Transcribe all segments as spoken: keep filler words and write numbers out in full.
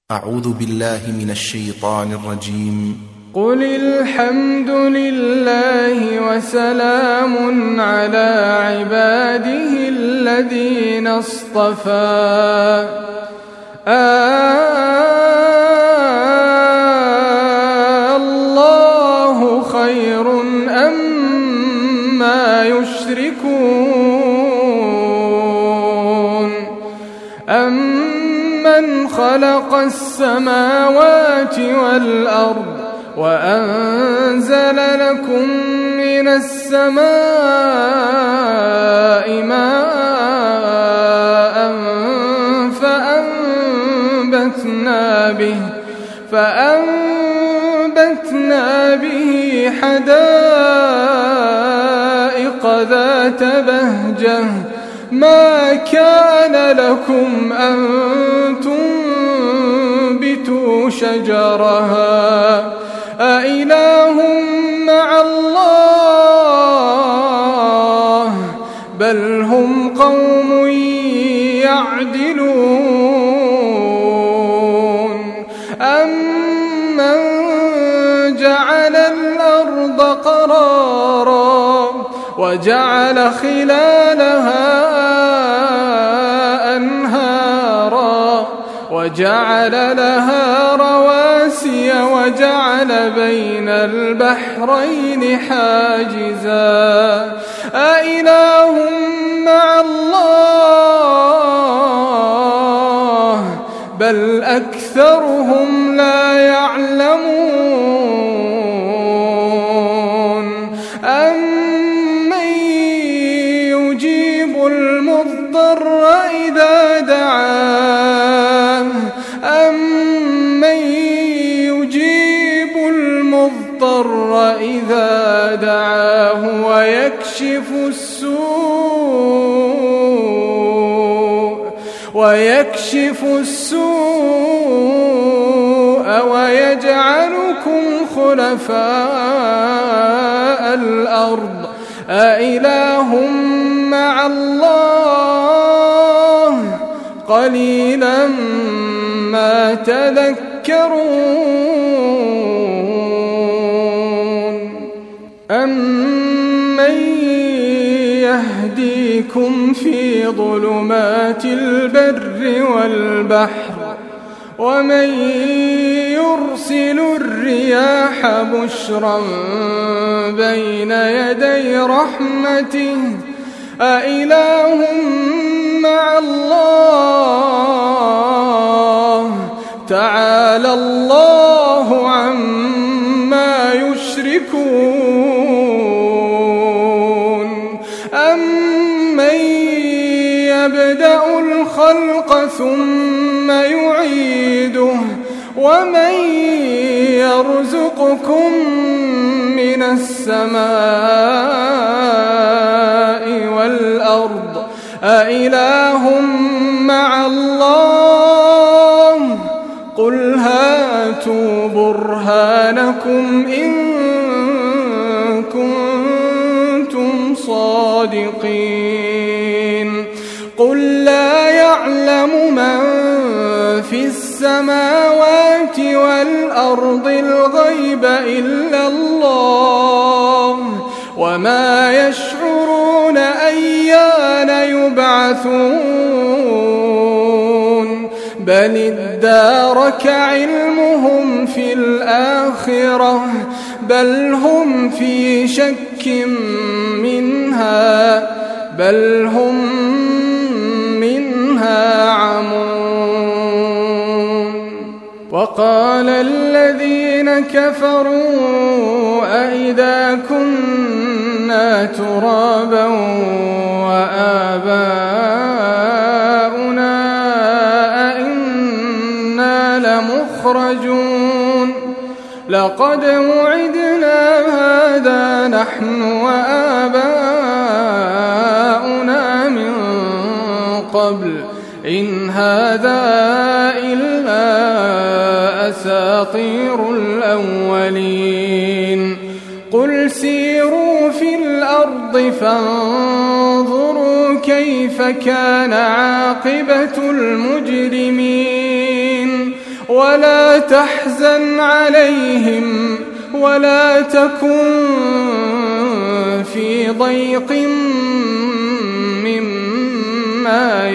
أعوذ بالله من الشيطان الرجيم. قل الحمد لله وسلام على عباده الذين اصطفى الله خير أما يشركون أمن خلق السماوات والأرض وأنزل لكم من السماء ماء فأنبتنا به فأنبتنا به حدائق ذات بهجة ما كان لكم أن تنبتوا شجرها أإله مع الله بل هم قوم يعدلون أمن جعل الأرض قرارا وجعل خلالها أنهارا وجعل لها رواسي وجعل بين البحرين حاجزا أإله مع الله بل أكثرهم لا يعلمون أمن يجيب المضطر إذا دعاه أمن يجيب المضطر إذا دعاه ويكشف السوء ويكشف السوء ويجعلكم خلفاء الأرض أإله مع الله قليلا ما تذكرون أمن يهديكم في ظلمات البر والبحر ومن يرسل الرياح بشرا بين يدي رحمته أإله مع الله تعالى الله عما يشركون أمن يبدأ الخلق ثم يعيده ومن يرزقكم من السماء والأرض أإله مع الله قل هاتوا برهانكم إن كنتم صادقين قل لا يعلم من في السماوات والأرض الغيب إلا الله وما يشعرون أيان يبعثون بل ادارك علمهم في الآخرة بل هم في شك منها بل هم منها عمون وقال الذين كفروا أئذا كنا ترابا وآباؤنا أئنا لمخرجون لقد وعدنا هذا نحن وآباؤنا من قبل إن هذا إلا أساطير الأولين قل سيروا في الأرض فانظروا كيف كان عاقبة المجرمين ولا تحزن عليهم ولا تكن في ضيق مما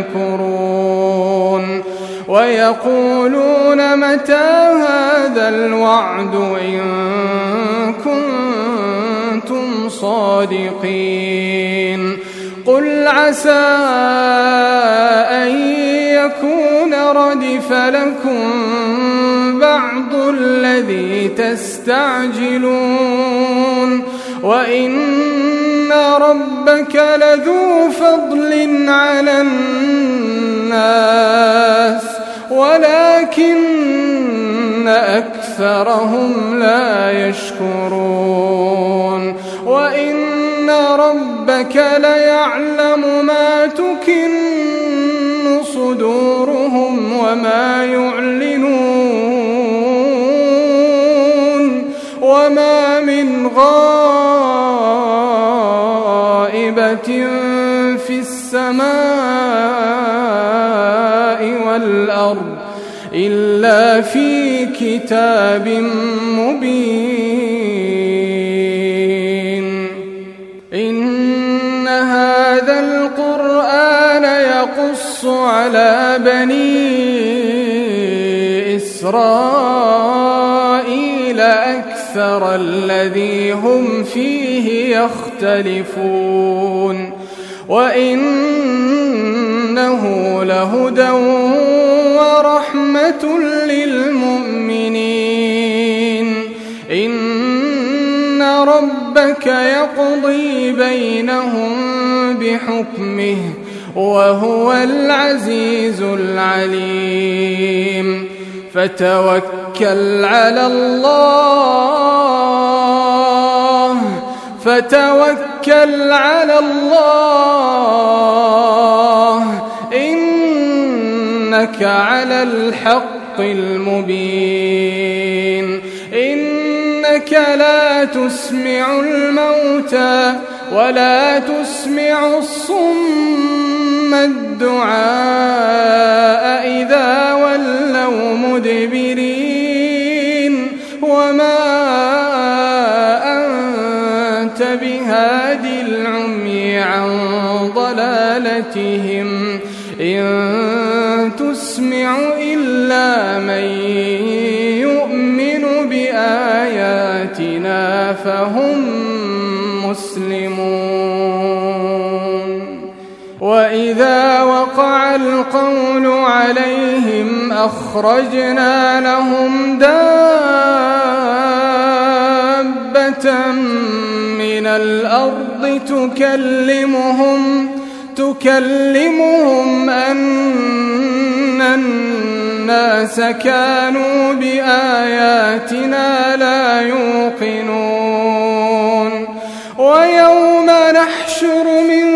يمكرون ويقولون متى هذا الوعد إن كنتم صادقين قل عسى أن يكون ردف لكم بعض الذي تستعجلون وإن ربك لذو فضل على الناس ولكن أكثرهم لا يشكرون وإن ربك ليعلم ما تكن صدورهم وما يعلنون وما من غائبة في السماء والأرض إلا في كتاب مبين إن هذا القرآن يقص على بني إسرائيل أكثر الذي هم فيه يختلفون وإنه لهدى ورحمة للمؤمنين إن ربك يقضي بينهم بحكمه وهو العزيز العليم فتوكل على الله فتوكل على الله إنك على الحق المبين إنك لا تسمع الموتى ولا تسمع الصم الدعاء إذا ولوا مدبرين وما أنت بهادي العمي عن ضلالتهم إن تسمع إلا من يؤمن بآياتنا فهم مسلمون وإذا وقع القول عليهم أخرجنا لهم دابة من الأرض تكلمهم تكلمهم أن الناس كانوا بآياتنا لا يوقنون ويوم نحشر من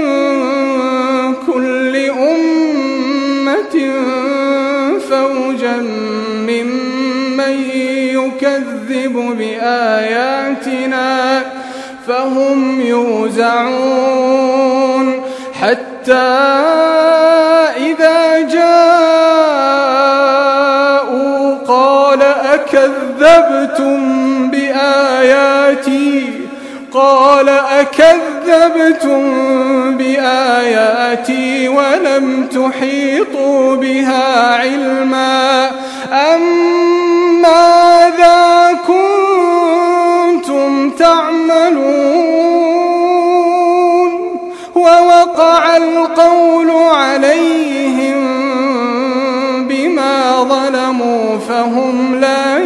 كل أمة فوجا ممن يكذب بآياتنا فهم يوزعون حتى إذا جاءوا قال أكذبتم بآياتي قال أكذبتم بآياتي ولم تحيطوا بها علما أم ماذا كنتم تعملون ووقع القول عليهم بما ظلموا فهم لا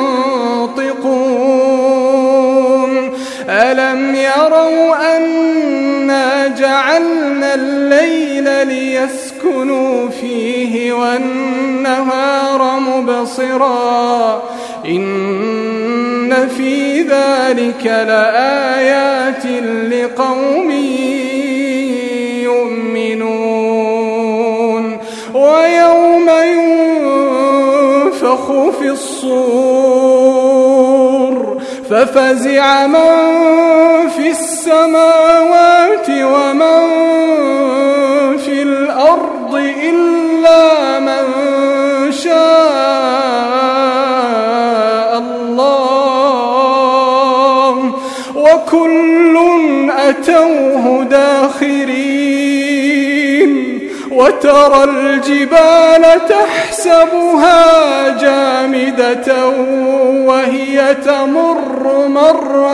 ينطقون ألم يروا أنا جعلنا الليل ليسكنوا فيه والنهار مبصرا إن في ذلك لآيات لقوم يؤمنون ويوم ينفخ في الصور ففزع من في السماوات ومن في الأرض إلا من شاء وترى الجبال تحسبها جامدة وهي تمر مر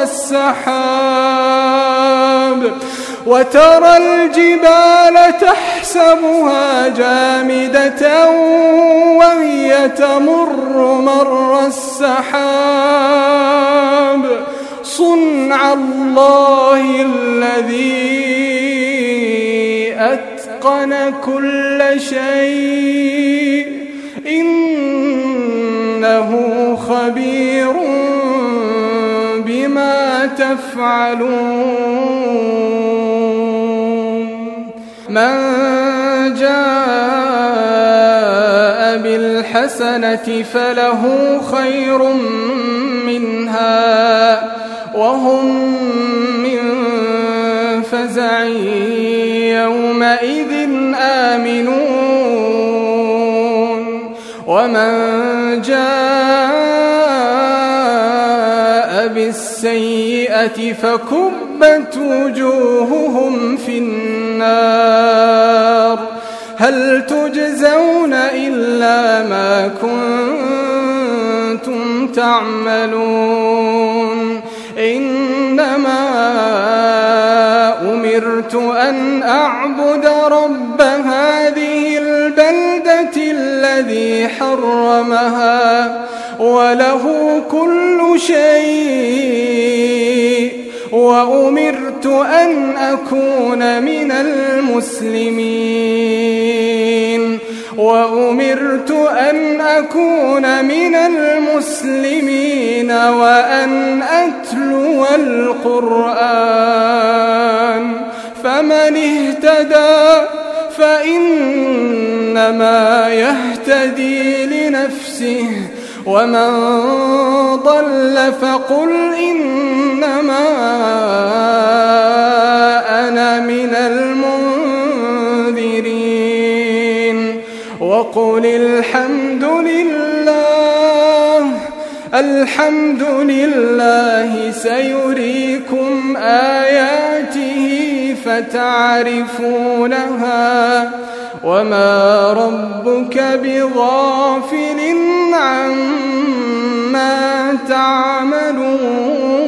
السحاب وترى الجبال تحسبها جامدة وهي تمر مر السحاب صنع الله الذي أتقن كل شيء إنه خبير بما تفعلون من جاء بالحسنة فله خير منها وهم من فزع يومئذ آمنون ومن جاء بالسيئة فكبت وجوههم في النار هل تجزون إلا ما كنتم تعملون إنما أمرت أن أعبد رب هذه البلدة الذي حرمها وله كل شيء وأمرت أن أكون من المسلمين وأمرت أن أكون من المسلمين وأن أتلو القرآن فمن اهتدى فإنما يهتدي لنفسه ومن ضل فقل إنما أنا من المنذرين وقل الحمد لله الحمد لله سيريكم آياته فتعرفونها وما ربك بغافل عما تعملون